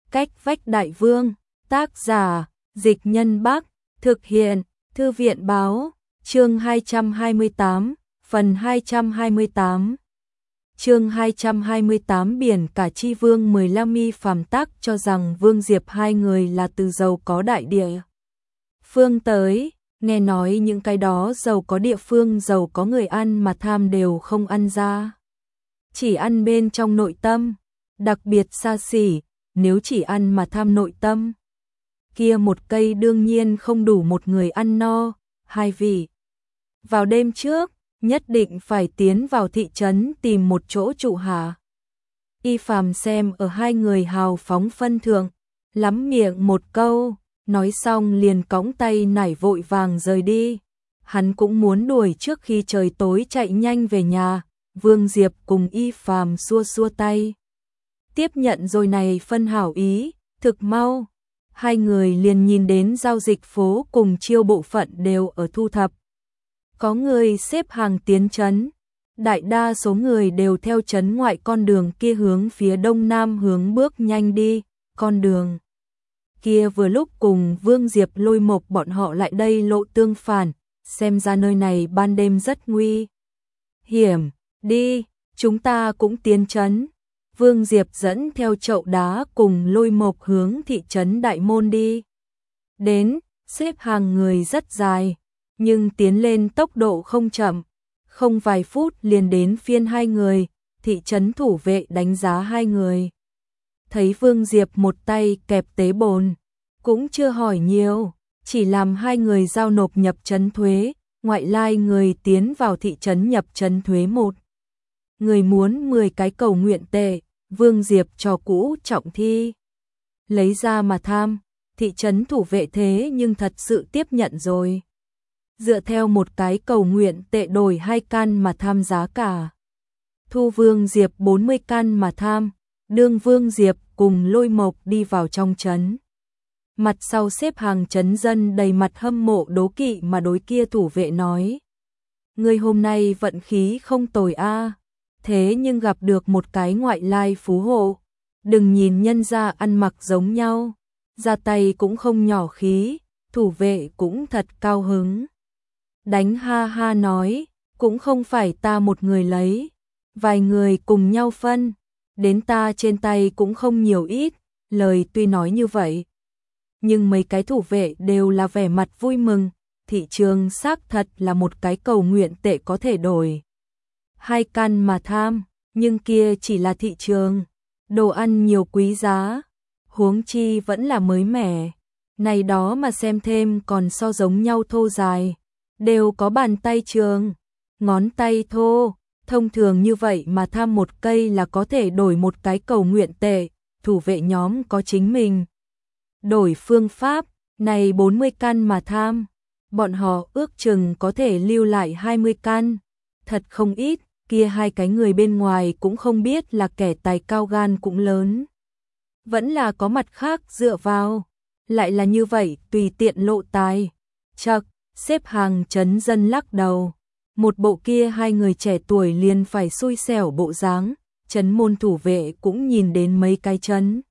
Cách vách đại vương, tác giả, Dịch Nhân Bắc, thực hiện, Thư viện báo, chương 228, phần 228. Chương 228 biển cả chi vương 15 mi phàm tác cho rằng Vương Diệp hai người là từ giàu có đại địa phương tới, nghe nói những cái đó giàu có địa phương giàu có người ăn mà tham đều không ăn ra. Chỉ ăn bên trong nội tâm, đặc biệt xa xỉ, nếu chỉ ăn mà tham nội tâm. Kia một cây đương nhiên không đủ một người ăn no, hai vị. Vào đêm trước, nhất định phải tiến vào thị trấn tìm một chỗ trụ hạ. Y phàm xem ở hai người hào phóng phân thượng, lắm miệng một câu, nói xong liền cõng tay nải vội vàng rời đi. Hắn cũng muốn đuổi trước khi trời tối chạy nhanh về nhà. Vương Diệp cùng Y phàm xua xua tay. Tiếp nhận rồi này phân hảo ý, thực mau. Hai người liền nhìn đến giao dịch phố cùng chiêu bộ phận đều ở thu thập. Có người xếp hàng tiến trấn, đại đa số người đều theo trấn ngoại con đường kia hướng phía đông nam hướng bước nhanh đi, con đường kia vừa lúc cùng Vương Diệp Lôi Mộc bọn họ lại đây lộ tương phản, xem ra nơi này ban đêm rất nguy hiểm, đi, chúng ta cũng tiến trấn. Vương Diệp dẫn theo chậu đá cùng Lôi Mộc hướng thị trấn đại môn đi. Đến, xếp hàng người rất dài, nhưng tiến lên tốc độ không chậm, không vài phút liền đến phiên hai người, thị trấn thủ vệ đánh giá hai người. Thấy Vương Diệp một tay kẹp tế bồn, cũng chưa hỏi nhiều, chỉ làm hai người giao nộp nhập trấn thuế, ngoại lai người tiến vào thị trấn nhập trấn thuế một. Người muốn 10 cái cầu nguyện tệ, Vương Diệp cho cũ trọng thi. Lấy ra mà tham, thị trấn thủ vệ thế nhưng thật sự tiếp nhận rồi. Dựa theo một cái cầu nguyện tệ đổi 2 can mà tham giá cả. Thu Vương Diệp 40 can mà tham, đương Vương Diệp cùng Lôi Mộc đi vào trong trấn. Mặt sau xếp hàng trấn dân đầy mặt hâm mộ đố kỵ mà đối kia thủ vệ nói. Người hôm nay vận khí không tồi a, thế nhưng gặp được một cái ngoại lai phú hộ. Đừng nhìn nhân gia ăn mặc giống nhau, ra tay cũng không nhỏ khí, thủ vệ cũng thật cao hứng. Đánh ha ha nói, cũng không phải ta một người lấy, vài người cùng nhau phân, đến ta trên tay cũng không nhiều ít, lời tuy nói như vậy. Nhưng mấy cái thủ vệ đều là vẻ mặt vui mừng, thị trường xác thật là một cái cầu nguyện tệ có thể đổi. 2 can mà tham, nhưng kia chỉ là thị trường, đồ ăn nhiều quý giá, huống chi vẫn là mới mẻ, này đó mà xem thêm còn so giống nhau thô dài. Đều có bàn tay trường, ngón tay thô, thông thường như vậy mà tham một cây là có thể đổi một cái cầu nguyện tệ, thủ vệ nhóm có chính mình. Đổi phương pháp, này 40 can mà tham, bọn họ ước chừng có thể lưu lại 20 can, thật không ít, kia hai cái người bên ngoài cũng không biết là kẻ tài cao gan cũng lớn. Vẫn là có mặt khác dựa vào, lại là như vậy tùy tiện lộ tài, chậc. Xếp hàng trấn dân lắc đầu, một bộ kia hai người trẻ tuổi liền phải xui xẻo bộ dáng, trấn môn thủ vệ cũng nhìn đến mấy cái trấn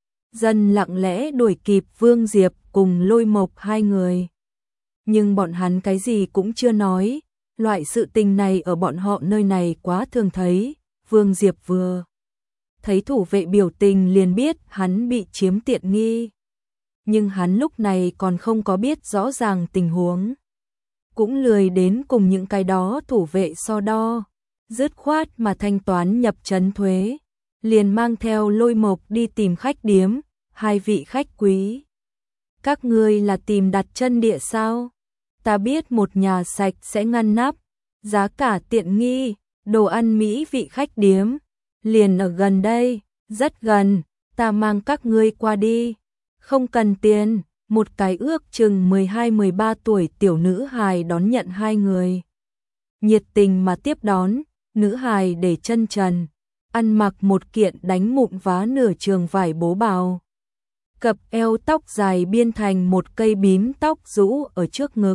dân lặng lẽ đuổi kịp Vương Diệp cùng Lôi Mộc hai người. Nhưng bọn hắn cái gì cũng chưa nói, loại sự tình này ở bọn họ nơi này quá thường thấy. Vương Diệp vừa thấy thủ vệ biểu tình liền biết hắn bị chiếm tiện nghi. Nhưng hắn lúc này còn không có biết rõ ràng tình huống. Cũng lười đến cùng những cái đó thủ vệ so đo, dứt khoát mà thanh toán nhập trấn thuế, liền mang theo Lôi Mộc đi tìm khách điếm. Hai vị khách quý, các ngươi là tìm đặt chân địa sao? Ta biết một nhà sạch sẽ ngăn nắp, giá cả tiện nghi, đồ ăn mỹ vị khách điếm, liền ở gần đây, rất gần, ta mang các ngươi qua đi, không cần tiền. Một cái ước chừng 12-13 tuổi tiểu nữ hài đón nhận hai người. Nhiệt tình mà tiếp đón, nữ hài để chân trần, ăn mặc một kiện đánh mụn vá nửa trường vải bố bào. Cặp eo tóc dài biên thành một cây bím tóc rũ ở trước ngực.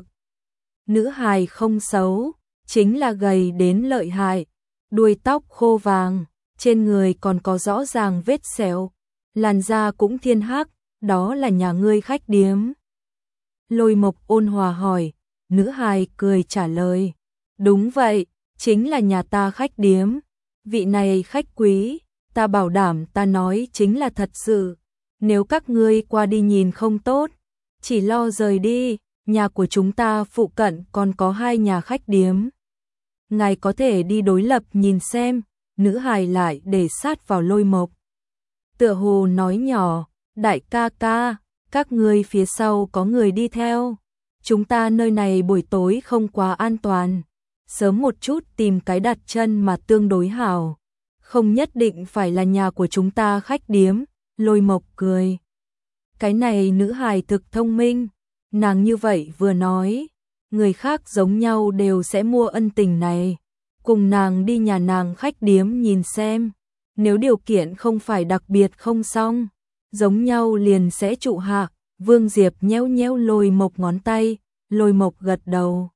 Nữ hài không xấu, chính là gầy đến lợi hại, đuôi tóc khô vàng, trên người còn có rõ ràng vết sẹo, làn da cũng thiên hắc, đó là nhà ngươi khách điếm. Lôi Mộc ôn hòa hỏi, nữ hài cười trả lời, đúng vậy, chính là nhà ta khách điếm. Vị này khách quý, ta bảo đảm ta nói chính là thật sự. Nếu các ngươi qua đi nhìn không tốt, chỉ lo rời đi, nhà của chúng ta phụ cận còn có 2 nhà khách điếm. Ngài có thể đi đối lập nhìn xem, nữ hài lại để sát vào Lôi Mộc. Tựa hồ nói nhỏ, đại ca ca, các ngươi phía sau có người đi theo. Chúng ta nơi này buổi tối không quá an toàn. Sớm một chút tìm cái đặt chân mà tương đối hảo. Không nhất định phải là nhà của chúng ta khách điếm. Lôi Mộc cười. Cái này nữ hài thực thông minh. Nàng như vậy vừa nói, người khác giống nhau đều sẽ mua ân tình này. Cùng nàng đi nhà nàng khách điếm nhìn xem. Nếu điều kiện không phải đặc biệt không xong, giống nhau liền sẽ trụ hạ. Vương Diệp nhéo nhéo Lôi Mộc ngón tay, Lôi Mộc gật đầu.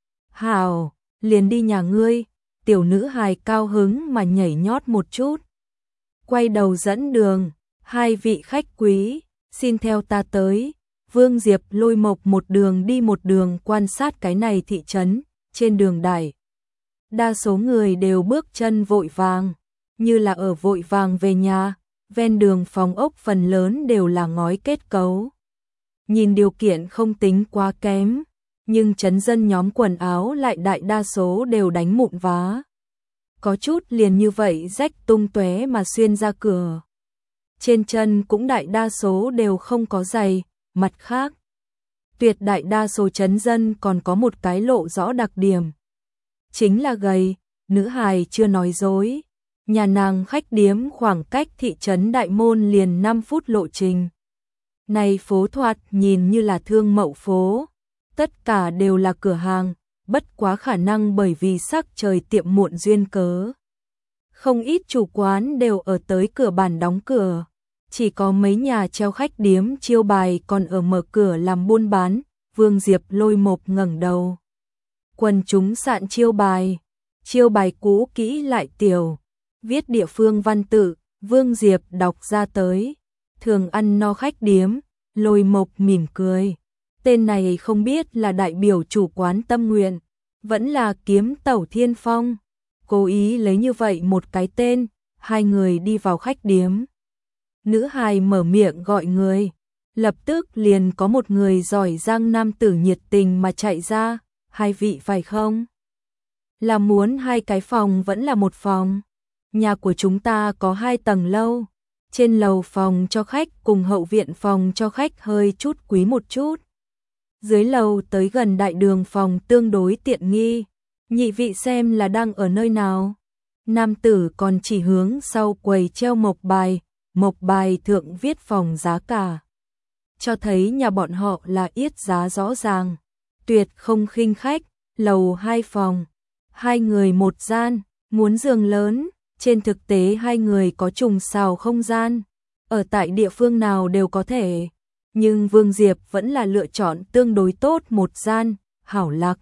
Hảo, liền đi nhà ngươi. Tiểu nữ hài cao hứng mà nhảy nhót một chút. Quay đầu dẫn đường, 2 vị khách quý, xin theo ta tới. Vương Diệp Lôi Mộc một đường đi một đường quan sát cái này thị trấn, trên đường đài. Đa số người đều bước chân vội vàng, như là ở vội vàng về nhà, ven đường phòng ốc phần lớn đều là ngói kết cấu. Nhìn điều kiện không tính quá kém, nhưng trấn dân nhóm quần áo lại đại đa số đều đánh mụn vá. Có chút liền như vậy rách tung tóe mà xuyên ra cửa. Trên chân cũng đại đa số đều không có giày, mặt khác. Tuyệt đại đa số trấn dân còn có một cái lộ rõ đặc điểm. Chính là gầy, nữ hài chưa nói dối. Nhà nàng khách điếm khoảng cách thị trấn Đại Môn liền 5 phút lộ trình. Này phố thoạt nhìn như là thương mậu phố. Tất cả đều là cửa hàng, bất quá khả năng bởi vì sắc trời tiệm muộn duyên cớ. Không ít chủ quán đều ở tới cửa bản đóng cửa. Chỉ có mấy nhà treo khách điếm chiêu bài còn ở mở cửa làm buôn bán. Vương Diệp Lôi Mộc ngẩng đầu. Quần chúng sạn chiêu bài cũ kỹ lại tiểu. Viết địa phương văn tự, Vương Diệp đọc ra tới. Thường ăn no khách điếm, Lôi Mộc mỉm cười. Tên này không biết là đại biểu chủ quán tâm nguyện, vẫn là kiếm tẩu thiên phong. Cố ý lấy như vậy một cái tên, 2 người đi vào khách điếm. Nữ hài mở miệng gọi người, lập tức liền có một người giỏi giang nam tử nhiệt tình mà chạy ra. 2 vị phải không? Là muốn 2 cái phòng vẫn là một phòng? Nhà của chúng ta có 2 tầng lâu, trên lầu phòng cho khách cùng hậu viện phòng cho khách hơi chút quý một chút. Dưới lầu tới gần đại đường phòng tương đối tiện nghi. Nhị vị xem là đang ở nơi nào? Nam tử còn chỉ hướng sau quầy treo mộc bài thượng viết phòng giá cả. Cho thấy nhà bọn họ là yết giá rõ ràng, tuyệt không khinh khách. Lầu 2 phòng, 2 người một gian, muốn giường lớn. Trên thực tế 2 người có trùng xào không gian, ở tại địa phương nào đều có thể. Nhưng Vương Diệp vẫn là lựa chọn tương đối tốt một gian, hảo lạc.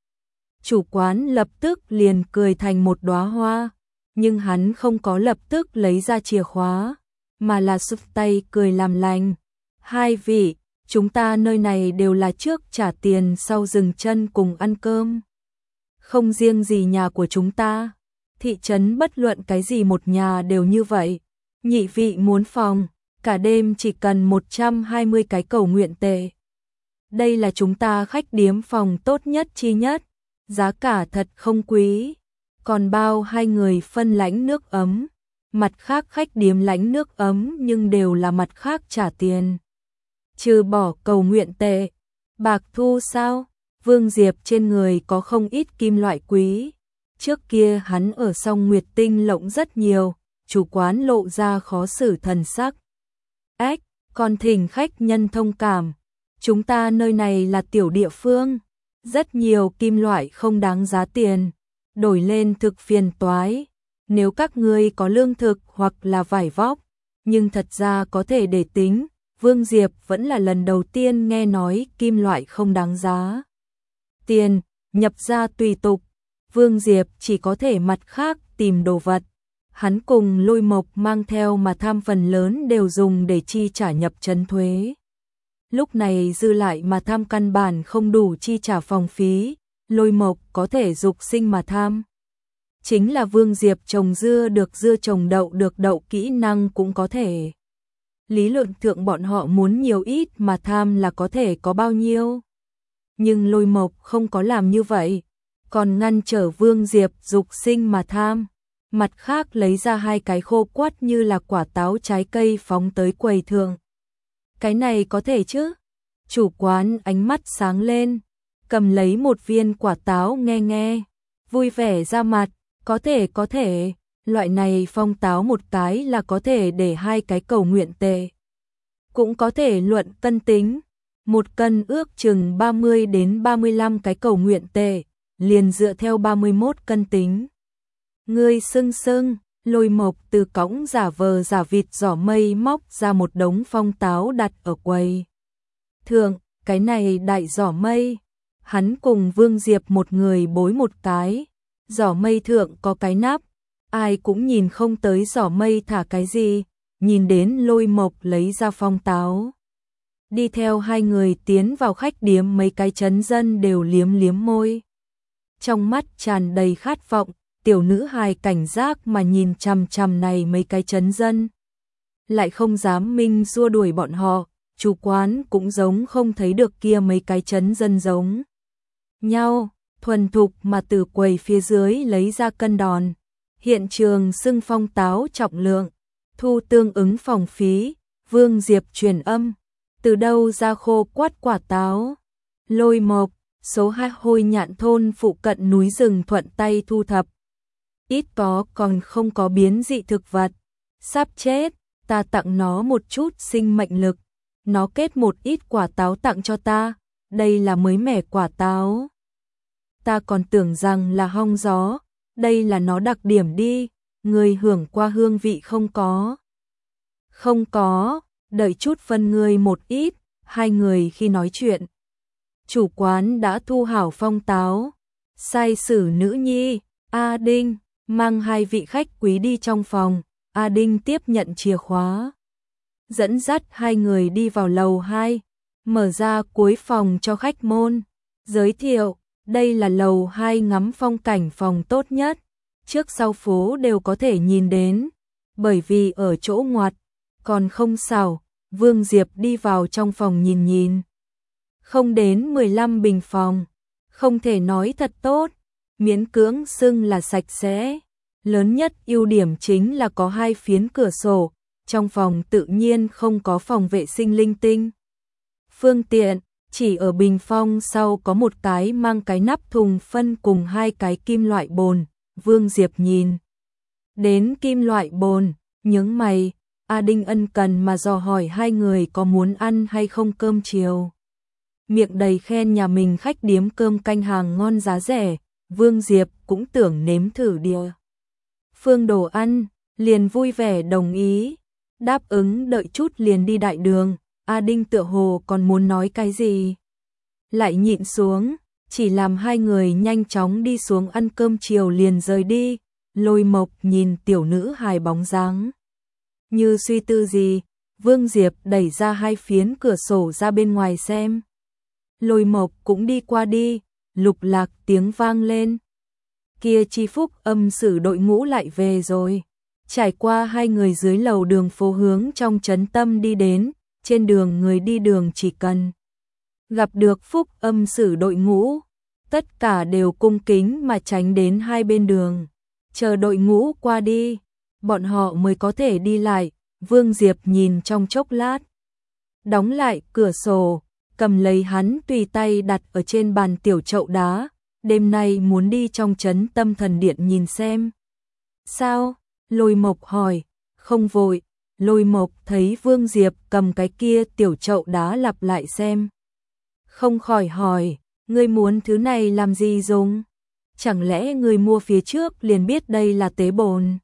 Chủ quán lập tức liền cười thành một đóa hoa, nhưng hắn không có lập tức lấy ra chìa khóa, mà là xúc tay cười làm lành. 2 vị, chúng ta nơi này đều là trước trả tiền sau dừng chân cùng ăn cơm. Không riêng gì nhà của chúng ta, thị trấn bất luận cái gì một nhà đều như vậy. Nhị vị muốn phòng, cả đêm chỉ cần 120 cái cầu nguyện tệ. Đây là chúng ta khách điếm phòng tốt nhất chi nhất, giá cả thật không quý, còn bao 2 người phân lãnh nước ấm. Mặt khác khách điếm lãnh nước ấm nhưng đều là mặt khác trả tiền. Trừ bỏ cầu nguyện tệ, bạc thu sao? Vương Diệp trên người có không ít kim loại quý. Trước kia hắn ở Song Nguyệt Tinh lộng rất nhiều, chủ quán lộ ra khó xử thần sắc. Ách, còn thỉnh khách nhân thông cảm. Chúng ta nơi này là tiểu địa phương, rất nhiều kim loại không đáng giá tiền, đổi lên thực phiền toái. Nếu các ngươi có lương thực hoặc là vải vóc, nhưng thật ra có thể để tính. Vương Diệp vẫn là lần đầu tiên nghe nói kim loại không đáng giá tiền, nhập ra tùy tục. Vương Diệp chỉ có thể mặt khác tìm đồ vật. hắn cùng Lôi Mộc mang theo mà tham phần lớn đều dùng để chi trả nhập trấn thuế. Lúc này dư lại mà tham căn bản không đủ chi trả phòng phí, Lôi Mộc có thể dục sinh mà tham. Chính là Vương Diệp trồng dưa được dưa, trồng đậu được đậu, kỹ năng cũng có thể. Lý luận thượng bọn họ muốn nhiều ít mà tham là có thể có bao nhiêu. Nhưng Lôi Mộc không có làm như vậy, còn ngăn trở Vương Diệp dục sinh mà tham. Mặt khác lấy ra 2 cái khô quắt như là quả táo trái cây phóng tới quầy thượng. Cái này có thể chứ? Chủ quán ánh mắt sáng lên, cầm lấy một viên quả táo nghe, vui vẻ ra mặt, có thể, loại này phong táo một cái là có thể để 2 cái cầu nguyện tệ. Cũng có thể luận cân tính, 1 cân ước chừng 30 đến 35 cái cầu nguyện tệ, liền dựa theo 31 cân tính. Ngươi sưng, Lôi Mộc từ cõng giả vờ giả vịt giỏ mây móc ra một đống phong táo đặt ở quầy thượng, cái này đại giỏ mây. Hắn cùng Vương Diệp một người bối một cái, giỏ mây thượng có cái nắp, ai cũng nhìn không tới giỏ mây thả cái gì, nhìn đến Lôi Mộc lấy ra phong táo. Đi theo 2 người tiến vào khách điếm, mấy cái trấn dân đều liếm môi. Trong mắt tràn đầy khát vọng, tiểu nữ hài cảnh giác mà nhìn chằm chằm này mấy cái trấn dân. Lại không dám minh xua đuổi bọn họ, chủ quán cũng giống không thấy được kia mấy cái trấn dân giống nhau, thuần thục mà từ quầy phía dưới lấy ra cân đòn. Hiện trường xưng phong táo trọng lượng, thu tương ứng phòng phí. Vương Diệp truyền âm, từ đâu ra khô quắt quả táo? Lôi Mộc, số 2 Hôi Nhạn thôn phụ cận núi rừng thuận tay thu thập. Ít có, còn không có biến dị thực vật. Sắp chết, ta tặng nó một chút sinh mệnh lực. Nó kết một ít quả táo tặng cho ta, đây là mới mẻ quả táo. Ta còn tưởng rằng là hong gió, đây là nó đặc điểm đi, người hưởng qua hương vị không có? Không có, đợi chút phân ngươi một ít. 2 người khi nói chuyện, chủ quán đã thu hảo phong táo, sai sử nữ nhi, A Đinh, mang 2 vị khách quý đi trong phòng. A Đinh tiếp nhận chìa khóa, dẫn dắt 2 người đi vào lầu 2, mở ra cuối phòng cho khách môn, giới thiệu, đây là lầu 2 ngắm phong cảnh phòng tốt nhất, trước sau phố đều có thể nhìn đến, bởi vì ở chỗ ngoặt, còn không xảo. Vương Diệp đi vào trong phòng nhìn, không đến 15 bình phòng, không thể nói thật tốt, miễn cưỡng xưng là sạch sẽ. Lớn nhất ưu điểm chính là có 2 phiến cửa sổ, trong phòng tự nhiên không có phòng vệ sinh linh tinh. Phương tiện, chỉ ở bình phong sau có một cái mang cái nắp thùng phân cùng 2 cái kim loại bồn. Vương Diệp nhìn đến kim loại bồn, nhướng mày. A Đinh ân cần mà dò hỏi 2 người có muốn ăn hay không cơm chiều. Miệng đầy khen nhà mình khách điếm cơm canh hàng ngon giá rẻ, Vương Diệp cũng tưởng nếm thử địa phương đồ ăn, liền vui vẻ đồng ý, đáp ứng đợi chút liền đi đại đường. A Đinh tựa hồ còn muốn nói cái gì, lại nhịn xuống, chỉ làm 2 người nhanh chóng đi xuống ăn cơm chiều liền rời đi. Lôi Mộc nhìn tiểu nữ hài bóng dáng, như suy tư gì, Vương Diệp đẩy ra 2 phiến cửa sổ ra bên ngoài xem. Lôi Mộc cũng đi qua đi, lục lạc tiếng vang lên. Kia chi phúc âm sử đội ngũ lại về rồi. Trải qua 2 người dưới lầu đường phố hướng trong trấn tâm đi đến, trên đường người đi đường chỉ cần gặp được phúc âm sử đội ngũ, tất cả đều cung kính mà tránh đến 2 bên đường, chờ đội ngũ qua đi, bọn họ mới có thể đi lại. Vương Diệp nhìn trong chốc lát, đóng lại cửa sổ, cầm lấy hắn tùy tay đặt ở trên bàn tiểu chậu đá, đêm nay muốn đi trong trấn Tâm Thần Điện nhìn xem. Sao? Lôi Mộc hỏi. Không vội. Lôi Mộc thấy Vương Diệp cầm cái kia tiểu chậu đá lặp lại xem, không khỏi hỏi, ngươi muốn thứ này làm gì dùng? Chẳng lẽ ngươi mua phía trước liền biết đây là tế bồn?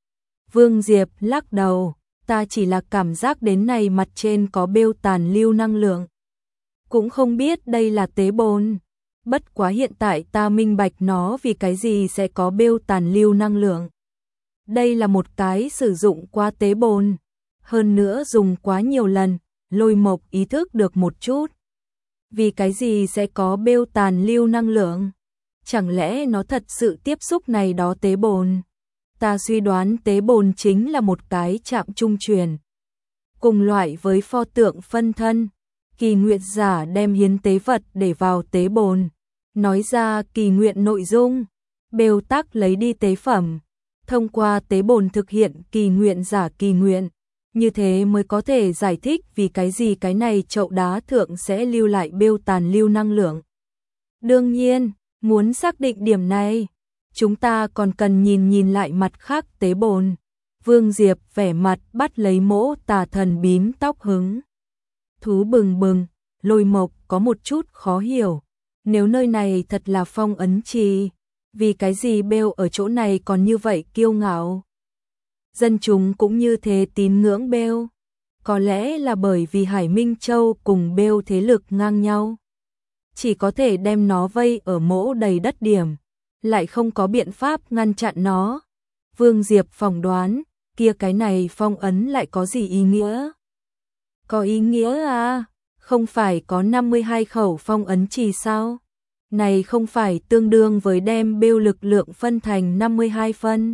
Vương Diệp lắc đầu, ta chỉ là cảm giác đến này mặt trên có bêu tàn lưu năng lượng, cũng không biết đây là tế bồn. Bất quá hiện tại ta minh bạch nó vì cái gì sẽ có bêu tàn lưu năng lượng. Đây là một cái sử dụng quá tế bồn, hơn nữa dùng quá nhiều lần, Lôi Mộc ý thức được một chút. Vì cái gì sẽ có bêu tàn lưu năng lượng? Chẳng lẽ nó thật sự tiếp xúc này đó tế bồn? Ta suy đoán tế bồn chính là một cái chạm trung truyền. Cùng loại với pho tượng phân thân, kỳ nguyện giả đem hiến tế vật để vào tế bồn, nói ra kỳ nguyện nội dung, bêu tắc lấy đi tế phẩm, thông qua tế bồn thực hiện kỳ nguyện giả kỳ nguyện. Như thế mới có thể giải thích vì cái gì cái này chậu đá thượng sẽ lưu lại bêu tàn lưu năng lượng. Đương nhiên, muốn xác định điểm này, chúng ta còn cần nhìn lại mặt khác tế bồn. Vương Diệp vẻ mặt bắt lấy mỗ tà thần bím tóc hứng thú bừng bừng. Lôi Mộc có một chút khó hiểu. Nếu nơi này thật là phong ấn trì, vì cái gì bêu ở chỗ này còn như vậy kiêu ngạo? Dân chúng cũng như thế tín ngưỡng bêu. Có lẽ là bởi vì Hải Minh Châu cùng bêu thế lực ngang nhau. Chỉ có thể đem nó vây ở mỗ đầy đất điểm, lại không có biện pháp ngăn chặn nó. Vương Diệp phỏng đoán, kia cái này phong ấn lại có gì ý nghĩa? Có ý nghĩa à? Không phải có 52 khẩu phong ấn trì sao? Này không phải tương đương với đem bêu lực lượng phân thành 52 phân.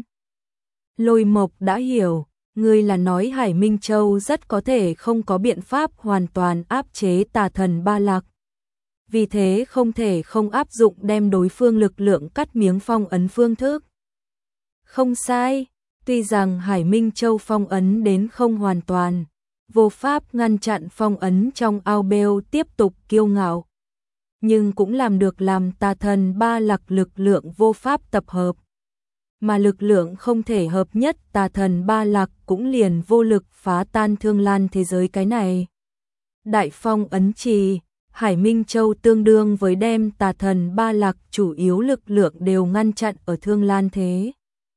Lôi Mộc đã hiểu, ngươi là nói Hải Minh Châu rất có thể không có biện pháp hoàn toàn áp chế tà thần Ba Lạc. Vì thế không thể không áp dụng đem đối phương lực lượng cắt miếng phong ấn phương thức. Không sai, tuy rằng Hải Minh Châu phong ấn đến không hoàn toàn, vô pháp ngăn chặn phong ấn trong ao bêu tiếp tục kiêu ngạo, nhưng cũng làm được làm tà thần Ba Lạc lực lượng vô pháp tập hợp. Mà lực lượng không thể hợp nhất tà thần Ba Lạc cũng liền vô lực phá tan Thương Lan thế giới cái này. Đại phong ấn trì, Hải Minh Châu tương đương với đem tà thần Ba Lạc chủ yếu lực lượng đều ngăn chặn ở Thương Lan thế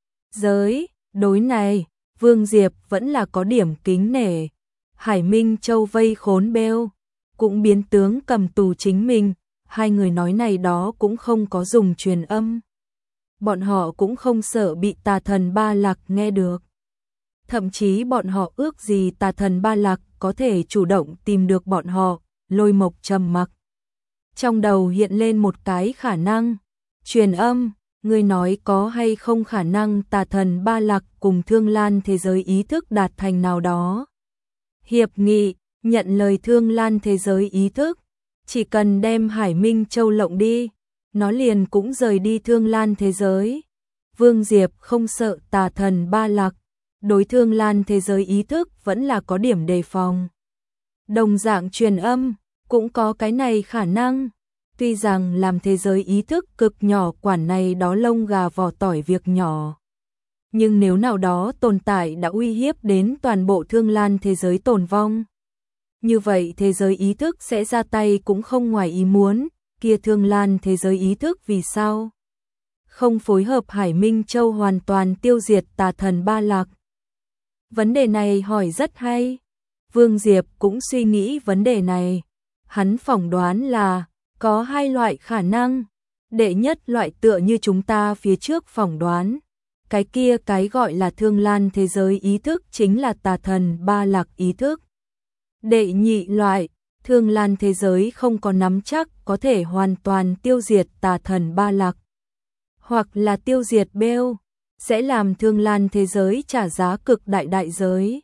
giới. Đối này, Vương Diệp vẫn là có điểm kính nể. Hải Minh Châu vây khốn bêu, cũng biến tướng cầm tù chính mình. Hai người nói này đó cũng không có dùng truyền âm. Bọn họ cũng không sợ bị tà thần Ba Lạc nghe được. Thậm chí bọn họ ước gì tà thần Ba Lạc có thể chủ động tìm được bọn họ. Lôi Mộc trầm mặc. Trong đầu hiện lên một cái khả năng. Truyền âm, ngươi nói có hay không khả năng tà thần Ba Lạc cùng Thương Lan thế giới ý thức đạt thành nào đó. Hiệp nghị, nhận lời Thương Lan thế giới ý thức. Chỉ cần đem Hải Minh Châu lộng đi, nó liền cũng rời đi Thương Lan thế giới. Vương Diệp không sợ tà thần Ba Lạc, đối Thương Lan thế giới ý thức vẫn là có điểm đề phòng. Đồng dạng truyền âm, cũng có cái này khả năng. Tuy rằng làm thế giới ý thức cực nhỏ quản này đó lông gà vỏ tỏi việc nhỏ. Nhưng nếu nào đó tồn tại đã uy hiếp đến toàn bộ Thương Lan thế giới tồn vong, như vậy thế giới ý thức sẽ ra tay cũng không ngoài ý muốn. Kia Thương Lan thế giới ý thức vì sao không phối hợp Hải Minh Châu hoàn toàn tiêu diệt tà thần Ba Lạc? Vấn đề này hỏi rất hay. Vương Diệp cũng suy nghĩ vấn đề này. Hắn phỏng đoán là có hai loại khả năng. Đệ nhất loại tựa như chúng ta phía trước phỏng đoán. Cái kia cái gọi là Thương Lan thế giới ý thức chính là tà thần Ba Lạc ý thức. Đệ nhị loại, Thương Lan thế giới không có nắm chắc có thể hoàn toàn tiêu diệt tà thần Ba Lạc. Hoặc là tiêu diệt bêu, sẽ làm Thương Lan thế giới trả giá cực đại giới.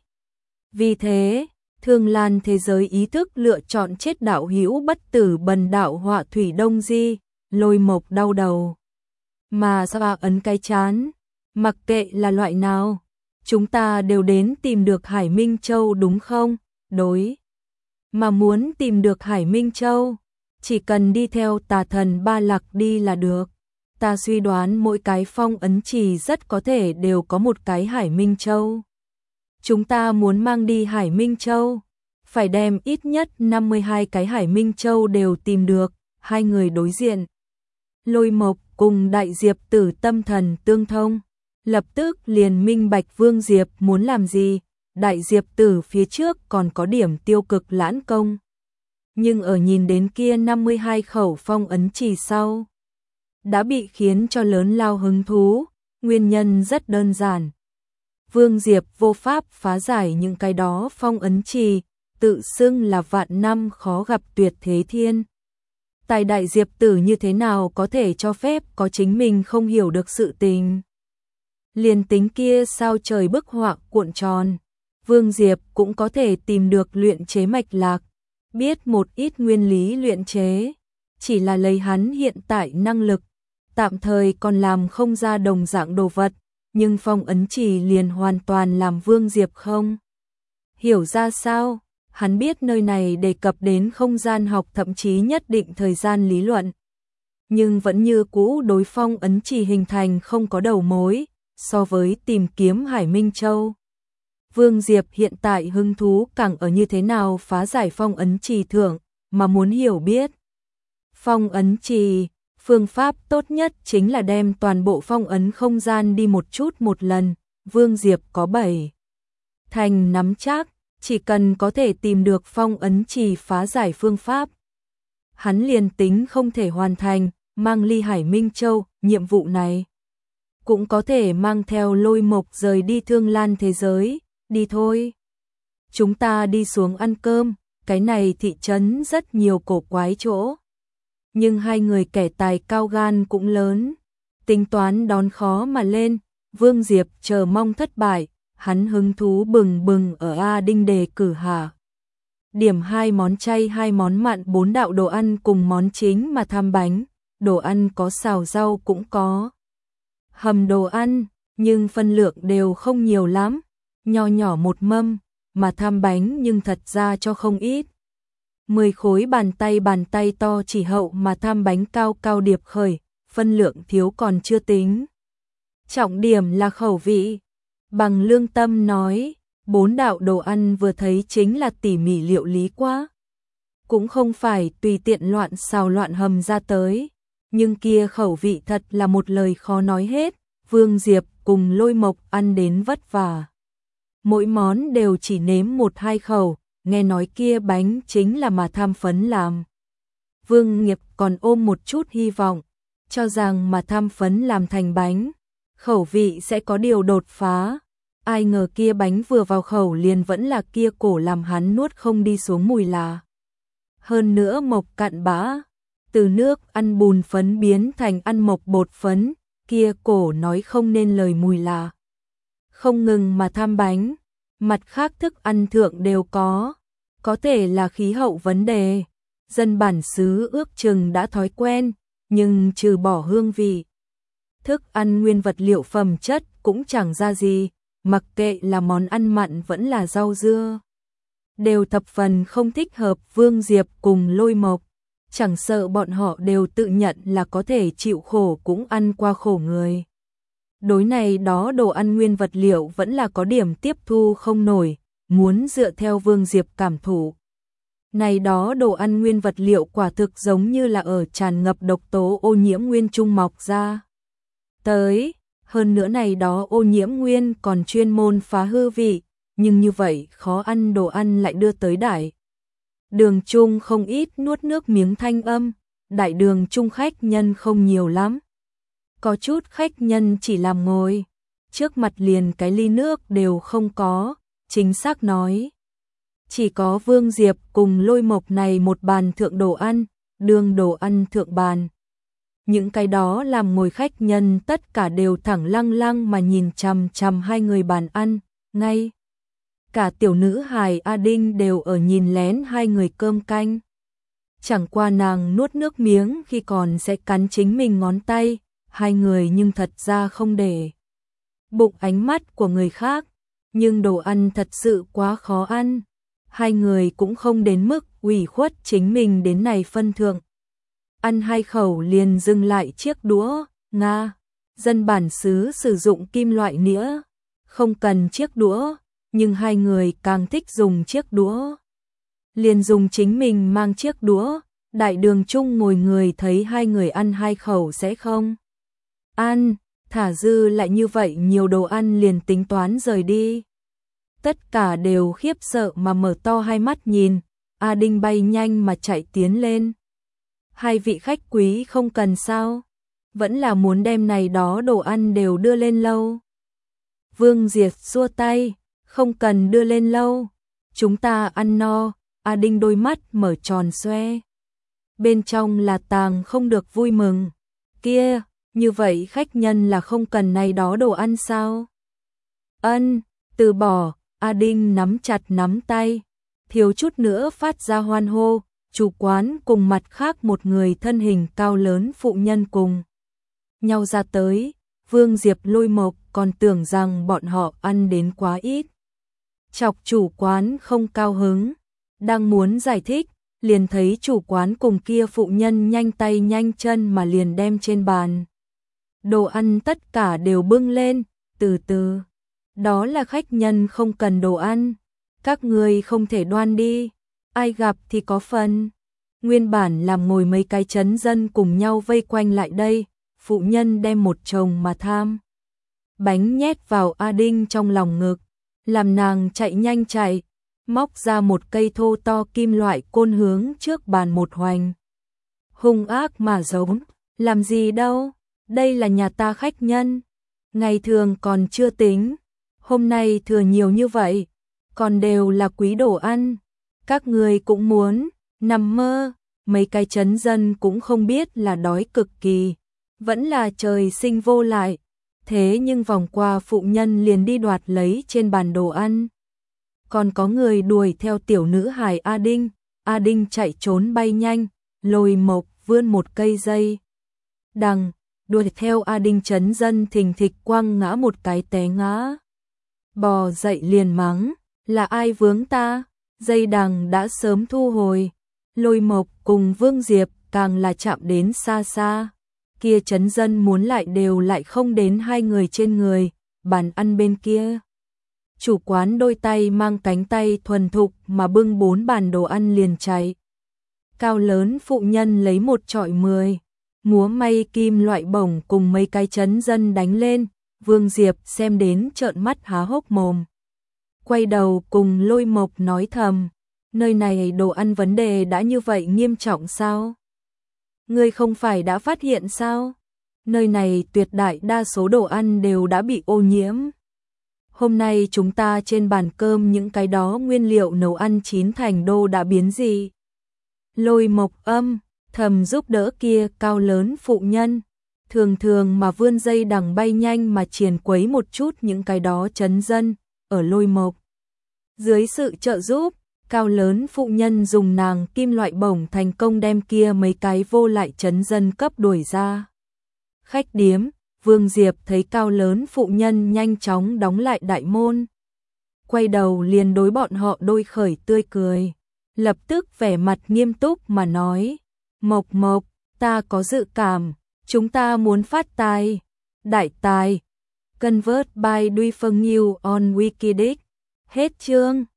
Vì thế, Thương Lan thế giới ý thức lựa chọn chết đạo hữu bất tử bần đạo họa thủy đông di. Lôi Mộc đau đầu. Mà sao ấn cái chán, mặc kệ là loại nào, chúng ta đều đến tìm được Hải Minh Châu đúng không? Đối. Mà muốn tìm được Hải Minh Châu, chỉ cần đi theo tà thần Ba Lạc đi là được. Ta suy đoán mỗi cái phong ấn trì rất có thể đều có một cái Hải Minh Châu. Chúng ta muốn mang đi Hải Minh Châu, phải đem ít nhất 52 cái Hải Minh Châu đều tìm được. Hai người đối diện. Lôi Mộc cùng Đại Diệp Tử tâm thần tương thông, lập tức liền minh bạch Vương Diệp muốn làm gì. Đại Diệp Tử phía trước còn có điểm tiêu cực lãn công, nhưng ở nhìn đến kia 52 khẩu phong ấn trì sau, đã bị khiến cho lớn lao hứng thú. Nguyên nhân rất đơn giản, Vương Diệp vô pháp phá giải những cái đó phong ấn trì, tự xưng là vạn năm khó gặp tuyệt thế thiên. Tài đại Diệp tử như thế nào có thể cho phép có chính mình không hiểu được sự tình. Liền tính kia sao trời bức họa cuộn tròn, Vương Diệp cũng có thể tìm được luyện chế mạch lạc, biết một ít nguyên lý luyện chế, chỉ là lấy hắn hiện tại năng lực, tạm thời còn làm không ra đồng dạng đồ vật, nhưng phong ấn trì liền hoàn toàn làm Vương Diệp không hiểu ra sao. Hắn biết nơi này đề cập đến không gian học thậm chí nhất định thời gian lý luận, nhưng vẫn như cũ đối phong ấn trì hình thành không có đầu mối, so với tìm kiếm Hải Minh Châu. Vương Diệp hiện tại hứng thú càng ở như thế nào phá giải phong ấn trì thượng, mà muốn hiểu biết. Phong ấn trì, phương pháp tốt nhất chính là đem toàn bộ phong ấn không gian đi một chút một lần, Vương Diệp có 7 thành nắm chắc, chỉ cần có thể tìm được phong ấn trì phá giải phương pháp. Hắn liền tính không thể hoàn thành, mang ly Hải Minh Châu, nhiệm vụ này. Cũng có thể mang theo Lôi Mộc rời đi Thương Lan thế giới, đi thôi. Chúng ta đi xuống ăn cơm, cái này thị trấn rất nhiều cổ quái chỗ. Nhưng hai người kẻ tài cao gan cũng lớn, tính toán đón khó mà lên, Vương Diệp chờ mong thất bại, hắn hứng thú bừng bừng ở A Đinh đề cử hạ. Điểm 2 món chay 2 món mặn 4 đạo đồ ăn cùng món chính mà tham bánh, đồ ăn có xào rau cũng có. Hầm đồ ăn, nhưng phân lượng đều không nhiều lắm, nho nhỏ một mâm, mà tham bánh nhưng thật ra cho không ít. 10 khối bàn tay to chỉ hậu mà tham bánh cao cao điệp khởi, phân lượng thiếu còn chưa tính. Trọng điểm là khẩu vị. Bằng lương tâm nói, 4 đạo đồ ăn vừa thấy chính là tỉ mỉ liệu lý quá. Cũng không phải tùy tiện loạn xào loạn hầm ra tới, nhưng kia khẩu vị thật là một lời khó nói hết, Vương Diệp cùng Lôi Mộc ăn đến vất vả. Mỗi món đều chỉ nếm 1-2 khẩu, nghe nói kia bánh chính là mà tham phấn làm. Vương Nghiệp còn ôm một chút hy vọng, cho rằng mà tham phấn làm thành bánh, khẩu vị sẽ có điều đột phá. Ai ngờ kia bánh vừa vào khẩu liền vẫn là kia cổ làm hắn nuốt không đi xuống mùi lạ. Hơn nữa mộc cặn bã, từ nước ăn bùn phấn biến thành ăn mộc bột phấn, kia cổ nói không nên lời mùi lạ. Không ngừng mà tham bánh, mặt khác thức ăn thượng đều có thể là khí hậu vấn đề. Dân bản xứ ước chừng đã thói quen, nhưng trừ bỏ hương vị, thức ăn nguyên vật liệu phẩm chất cũng chẳng ra gì, mặc kệ là món ăn mặn vẫn là rau dưa. Đều thập phần không thích hợp Vương Diệp cùng Lôi Mộc, chẳng sợ bọn họ đều tự nhận là có thể chịu khổ cũng ăn qua khổ người. Đối này đó đồ ăn nguyên vật liệu vẫn là có điểm tiếp thu không nổi, muốn dựa theo Vương Diệp cảm thụ. Này đó đồ ăn nguyên vật liệu quả thực giống như là ở tràn ngập độc tố ô nhiễm nguyên trung mọc ra. Tới, hơn nữa này đó ô nhiễm nguyên còn chuyên môn phá hư vị, nhưng như vậy khó ăn đồ ăn lại đưa tới đại đường chung không ít nuốt nước miếng thanh âm, đại đường chung khách nhân không nhiều lắm. Có chút khách nhân chỉ làm ngồi, trước mặt liền cái ly nước đều không có, chính xác nói. Chỉ có Vương Diệp cùng Lôi Mộc này một bàn thượng đồ ăn, đường đồ ăn thượng bàn. Những cái đó làm ngồi khách nhân tất cả đều thẳng lăng lăng mà nhìn chằm chằm hai người bàn ăn, ngay. Cả tiểu nữ hài A Đinh đều ở nhìn lén hai người cơm canh. Chẳng qua nàng nuốt nước miếng khi còn sẽ cắn chính mình ngón tay, hai người nhưng thật ra không để bụng ánh mắt của người khác, nhưng đồ ăn thật sự quá khó ăn. Hai người cũng không đến mức ủy khuất chính mình đến này phân thượng. Ăn 2 khẩu liền dừng lại chiếc đũa, Nga, dân bản xứ sử dụng kim loại nĩa, không cần chiếc đũa, nhưng hai người càng thích dùng chiếc đũa. Liền dùng chính mình mang chiếc đũa, đại đường chung ngồi người thấy hai người ăn 2 khẩu sẽ không ăn, thả dư lại như vậy nhiều đồ ăn liền tính toán rời đi. Tất cả đều khiếp sợ mà mở to hai mắt nhìn, A Đinh bay nhanh mà chạy tiến lên. Hai vị khách quý không cần sao, vẫn là muốn đem này đó đồ ăn đều đưa lên lâu. Vương Diệp xua tay, không cần đưa lên lâu, chúng ta ăn no. A Đinh đôi mắt mở tròn xoe. Bên trong là tàng không được vui mừng. Kia, như vậy khách nhân là không cần này đó đồ ăn sao? Ân, từ bỏ. A Đinh nắm chặt nắm tay, thiếu chút nữa phát ra hoan hô. Chủ quán cùng mặt khác một người thân hình cao lớn phụ nhân cùng nhau ra tới. Vương Diệp Lôi Mộc còn tưởng rằng bọn họ ăn đến quá ít, chọc chủ quán không cao hứng, đang muốn giải thích, liền thấy chủ quán cùng kia phụ nhân nhanh tay nhanh chân mà liền đem trên bàn đồ ăn tất cả đều bưng lên. Từ từ, đó là khách nhân không cần đồ ăn, các người không thể đoan đi, ai gặp thì có phần. Nguyên bản làm ngồi mấy cái trấn dân cùng nhau vây quanh lại đây, phụ nhân đem một chồng mà tham bánh nhét vào A Đinh trong lòng ngực, làm nàng chạy nhanh chạy, móc ra một cây thô to kim loại côn hướng trước bàn một hoành. Hung ác mà giống, làm gì đâu, đây là nhà ta khách nhân, ngày thường còn chưa tính, hôm nay thừa nhiều như vậy, còn đều là quý đồ ăn, các người cũng muốn, nằm mơ. Mấy cái trấn dân cũng không biết là đói cực kỳ, vẫn là trời sinh vô lại, thế nhưng vòng qua phụ nhân liền đi đoạt lấy trên bàn đồ ăn. Còn có người đuổi theo tiểu nữ hài A Đinh chạy trốn bay nhanh, Lôi Mộc vươn một cây dây đằng, đuổi theo A Đinh. Trấn dân thình thịch quăng ngã một cái té ngã. Bò dậy liền mắng, là ai vướng ta, dây đằng đã sớm thu hồi. Lôi Mộc cùng Vương Diệp càng là chạm đến xa xa, kia trấn dân muốn lại đều lại không đến hai người trên người, bàn ăn bên kia. Chủ quán đôi tay mang cánh tay thuần thục mà bưng 4 bàn đồ ăn liền chạy. Cao lớn phụ nhân lấy một chọi 10, múa may kim loại bổng cùng mấy cái trấn dân đánh lên, Vương Diệp xem đến trợn mắt há hốc mồm. Quay đầu cùng Lôi Mộc nói thầm, nơi này đồ ăn vấn đề đã như vậy nghiêm trọng sao? Ngươi không phải đã phát hiện sao? Nơi này tuyệt đại đa số đồ ăn đều đã bị ô nhiễm. Hôm nay chúng ta trên bàn cơm những cái đó nguyên liệu nấu ăn chín thành đô đã biến gì? Lôi Mộc thầm giúp đỡ kia cao lớn phụ nhân, thường thường mà vươn dây đằng bay nhanh mà triền quấy một chút những cái đó trấn dân. Ở Lôi Mộc dưới sự trợ giúp, cao lớn phụ nhân dùng nàng kim loại bổng thành công đem kia mấy cái vô lại trấn dân cấp đuổi ra. Khách điếm, Vương Diệp thấy cao lớn phụ nhân nhanh chóng đóng lại đại môn, quay đầu liền đối bọn họ đôi khởi tươi cười, lập tức vẻ mặt nghiêm túc mà nói, Mộc Mộc, ta có dự cảm, chúng ta muốn phát tài, đại tài. Convert by Duy Phương Nhiêu on Wikileaks. Hết chương.